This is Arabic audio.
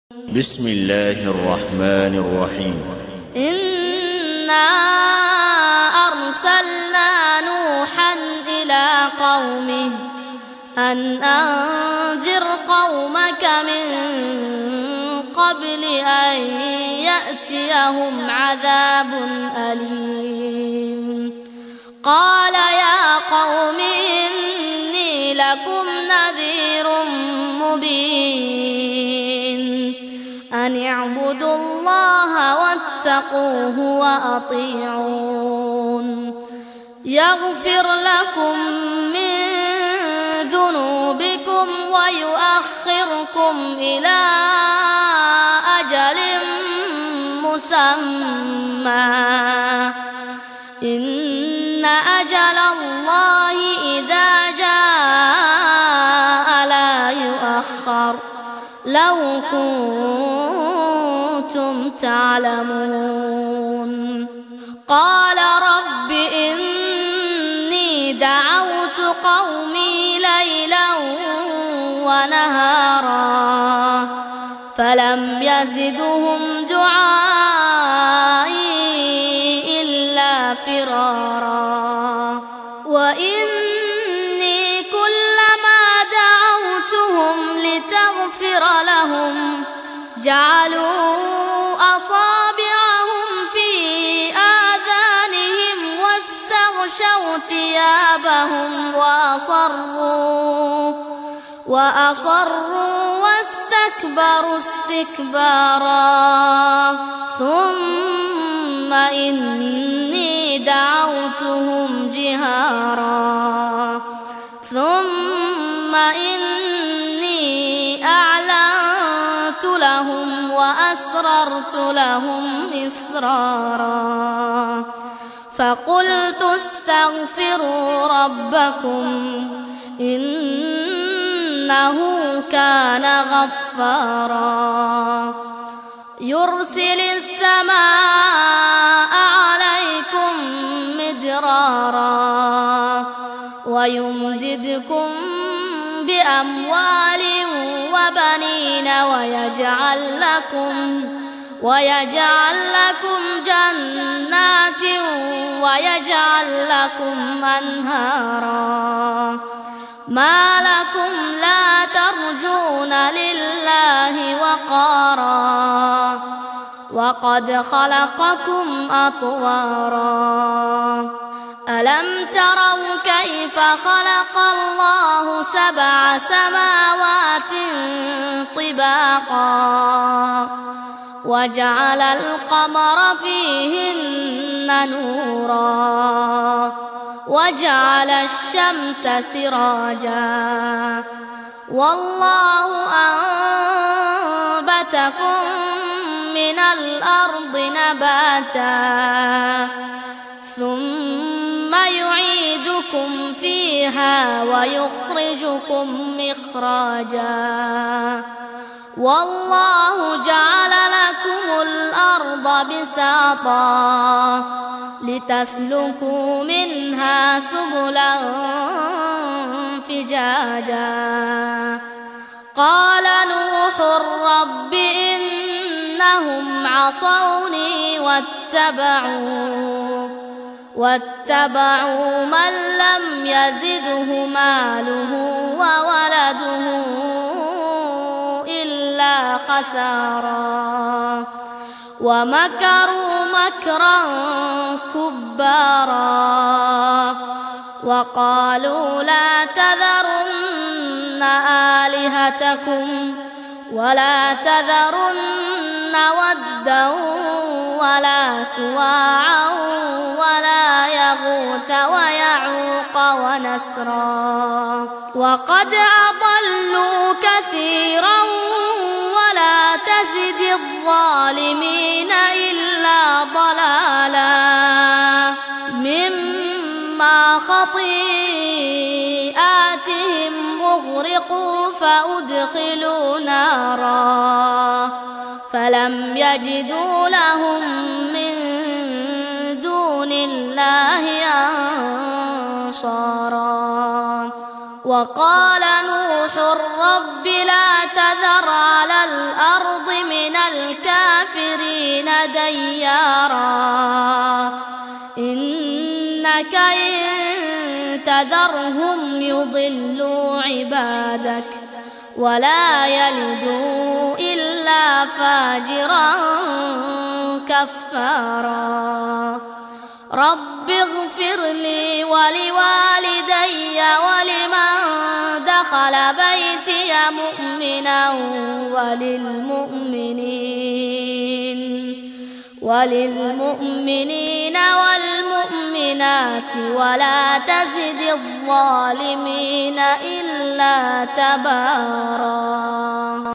بسم الله الرحمن الرحيم. إنا أرسلنا نوحا إلى قومه أن أنذر قومك من قبل أن يأتيهم عذاب أليم. قال يا قوم إني لكم نذير مبين أن اعبدوا الله واتقوه وأطيعون يغفر لكم من ذنوبكم ويؤخركم إلى أجل مسمى إن أجل الله إذا جاء لا يؤخر لو كنتم تعلمون. قال رب إني دعوت قومي ليلا ونهارا فلم يزدهم دعائي إلا فرارا وإني كلما دعوتهم لتغفر لهم جعلوا أصابعهم في آذانهم واستغشوا ثيابهم وأصروا واستكبروا استكبارا ثم إني دعوتهم جهارا ثم إني أعلنت لهم وأسررت لهم إسرارا فقلت استغفروا ربكم إنه كان غفارا يرسل السماء عليكم مدرارا ويمددكم بأموال وبنين ويجعل لكم جنات ويجعل لكم أنهارا ما لكم لا ترجون لله وقارا وقد خلقكم أطوارا ألم تروا كيف خلق الله 7 سماوات طباقا وجعل القمر فيهن نورا وجعل الشمس سراجا والله أنبتكم من الأرض نباتا ثم يعيدكم فيها ويخرجكم مخراجا والله جعل لكم الأرض بساطا لتسلكوا منها سبلا فجاجا قال نوح رب إنهم عصوني واتبعوا من لم يزده ماله وولده إلا خسارا ومكروا مكرا كبارا وقالوا لا تذرن آلهتكم ولا تذرن ودا ولا سواعا ولا يغوث ويعوق ونسرا وقد أضلوا كثيرا ولا تزد الظالمين إلا ضلالا مما خطيئاتهم أغرقوا فأدخلوا نارا فلم يجدوا لهم من دون الله أنصارا وقال نوح رب لا تذر على الأرض يضلوا عبادك ولا يلدوا إلا فاجرا كفارا. رب اغفر لي ولوالدي ولمن دخل بيتي مؤمنا وللمؤمنين والمؤمنات ولا تزد الظالمين إلا تبارا.